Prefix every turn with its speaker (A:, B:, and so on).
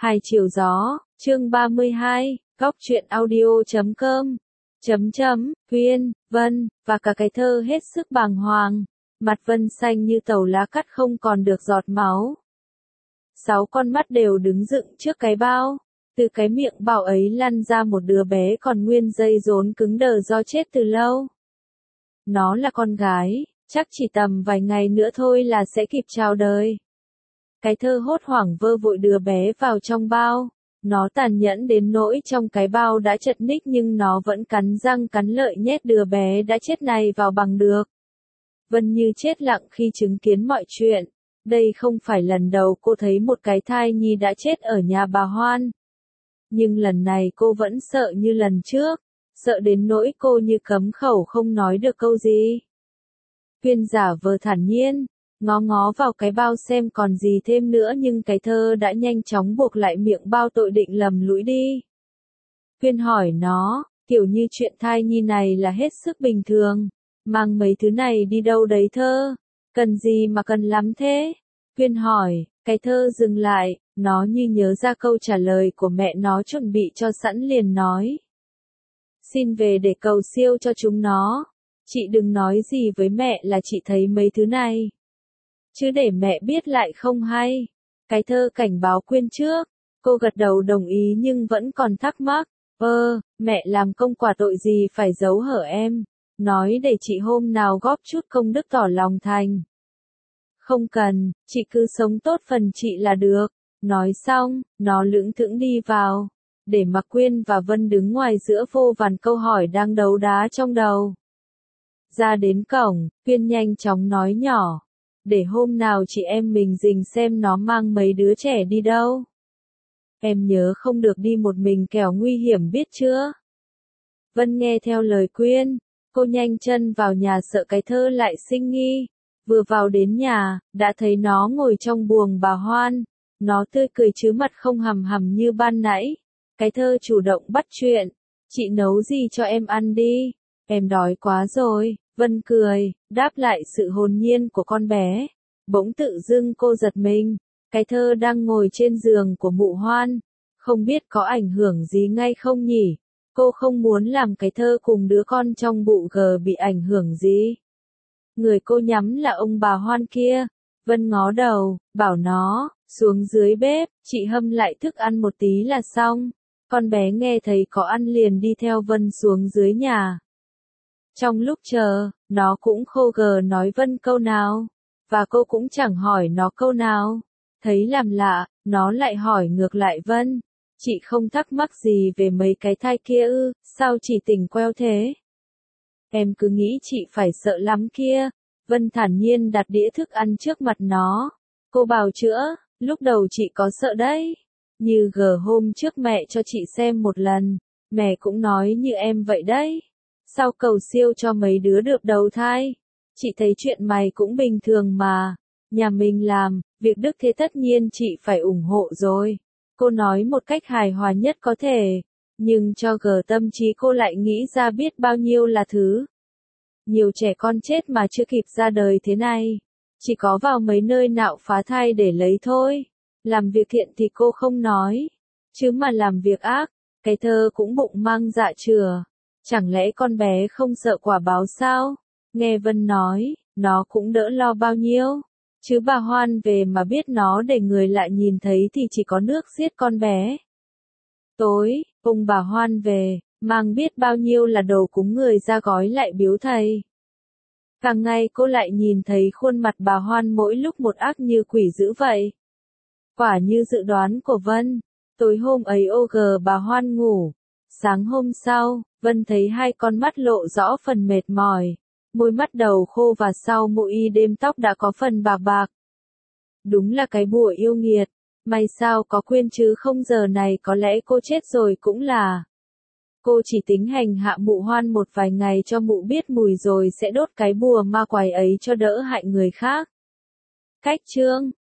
A: Hai chiều gió, chương 32, góc truyện audio.com. Quyên, Vân, và cả cái thơ hết sức bàng hoàng. Mặt Vân xanh như tàu lá cắt không còn được giọt máu. 6 con mắt đều đứng dựng trước cái bao. Từ cái miệng bao ấy lăn ra một đứa bé còn nguyên dây rốn cứng đờ do chết từ lâu. Nó là con gái, chắc chỉ tầm vài ngày nữa thôi là sẽ kịp chào đời. Cái thơ hốt hoảng vơ vội đứa bé vào trong bao. Nó tàn nhẫn đến nỗi trong cái bao đã chật ních nhưng nó vẫn cắn răng cắn lợi nhét đứa bé đã chết này vào bằng được. Vân như chết lặng khi chứng kiến mọi chuyện. Đây không phải lần đầu cô thấy một cái thai nhi đã chết ở nhà bà Hoan. Nhưng lần này cô vẫn sợ như lần trước. Sợ đến nỗi cô như cấm khẩu không nói được câu gì. Quyên giả vờ thản nhiên, ngó ngó vào cái bao xem còn gì thêm nữa nhưng cái thơ đã nhanh chóng buộc lại miệng bao tội định lầm lũi đi. Quyên hỏi nó, kiểu như chuyện thai nhi này là hết sức bình thường, mang mấy thứ này đi đâu đấy thơ, cần gì mà cần lắm thế? Quyên hỏi, cái thơ dừng lại, nó như nhớ ra câu trả lời của mẹ nó chuẩn bị cho sẵn liền nói. Xin về để cầu siêu cho chúng nó. Chị đừng nói gì với mẹ là chị thấy mấy thứ này. Chứ để mẹ biết lại không hay. Cái thơ cảnh báo Quyên trước. Cô gật đầu đồng ý nhưng vẫn còn thắc mắc. Mẹ làm công quả tội gì phải giấu hở em. Nói để chị hôm nào góp chút công đức tỏ lòng thành. Không cần, chị cứ sống tốt phần chị là được. Nói xong, nó lững thững đi vào. Để mặc Quyên và Vân đứng ngoài giữa vô vàn câu hỏi đang đấu đá trong đầu. Ra đến cổng, Quyên nhanh chóng nói nhỏ. Để hôm nào chị em mình rình xem nó mang mấy đứa trẻ đi đâu. Em nhớ không được đi một mình kẻo nguy hiểm biết chưa? Vân nghe theo lời Quyên, cô nhanh chân vào nhà sợ cái thơ lại sinh nghi. Vừa vào đến nhà, đã thấy nó ngồi trong buồng bà Hoan. Nó tươi cười chứ mặt không hầm hầm như ban nãy. Cái thơ chủ động bắt chuyện. Chị nấu gì cho em ăn đi? Em đói quá rồi. Vân cười, đáp lại sự hồn nhiên của con bé. Bỗng tự dưng cô giật mình. Cái thơ đang ngồi trên giường của mụ Hoan. Không biết có ảnh hưởng gì ngay không nhỉ? Cô không muốn làm cái thơ cùng đứa con trong bụng bị ảnh hưởng gì. Người cô nhắm là ông bà Hoan kia. Vân ngó đầu, bảo nó, xuống dưới bếp, chị hâm lại thức ăn một tí là xong. Con bé nghe thấy có ăn liền đi theo Vân xuống dưới nhà. Trong lúc chờ, nó cũng khô gờ nói Vân câu nào, và cô cũng chẳng hỏi nó câu nào. Thấy làm lạ, nó lại hỏi ngược lại Vân. Chị không thắc mắc gì về mấy cái thai kia ư, sao chị tỉnh queo thế? Em cứ nghĩ chị phải sợ lắm kia. Vân thản nhiên đặt đĩa thức ăn trước mặt nó. Cô bào chữa, lúc đầu chị có sợ đấy. Như hôm trước mẹ cho chị xem một lần, mẹ cũng nói như em vậy đấy. Sao cầu siêu cho mấy đứa được đầu thai? Chị thấy chuyện mày cũng bình thường mà. Nhà mình làm, việc đức thế tất nhiên chị phải ủng hộ rồi. Cô nói một cách hài hòa nhất có thể. Nhưng cho tâm trí cô lại nghĩ ra biết bao nhiêu là thứ. Nhiều trẻ con chết mà chưa kịp ra đời thế này. Chỉ có vào mấy nơi nạo phá thai để lấy thôi. Làm việc thiện thì cô không nói. Chứ mà làm việc ác, cái thơ cũng bụng mang dạ chừa. Chẳng lẽ con bé không sợ quả báo sao? Nghe Vân nói, nó cũng đỡ lo bao nhiêu. Chứ bà Hoan về mà biết nó để người lại nhìn thấy thì chỉ có nước giết con bé. Tối, ông bà Hoan về, mang biết bao nhiêu là đồ cúng người ra gói lại biếu thầy. Càng ngày cô lại nhìn thấy khuôn mặt bà Hoan mỗi lúc một ác như quỷ dữ vậy. Quả như dự đoán của Vân, tối hôm ấy bà Hoan ngủ. Sáng hôm sau, Vân thấy hai con mắt lộ rõ phần mệt mỏi. Môi mắt đầu khô và sau mũi đêm tóc đã có phần bạc bạc. Đúng là cái bùa yêu nghiệt. May sao có Quyên chứ không giờ này có lẽ cô chết rồi cũng là. Cô chỉ tính hành hạ mụ Hoan một vài ngày cho mụ biết mùi rồi sẽ đốt cái bùa ma quái ấy cho đỡ hại người khác. Cách chương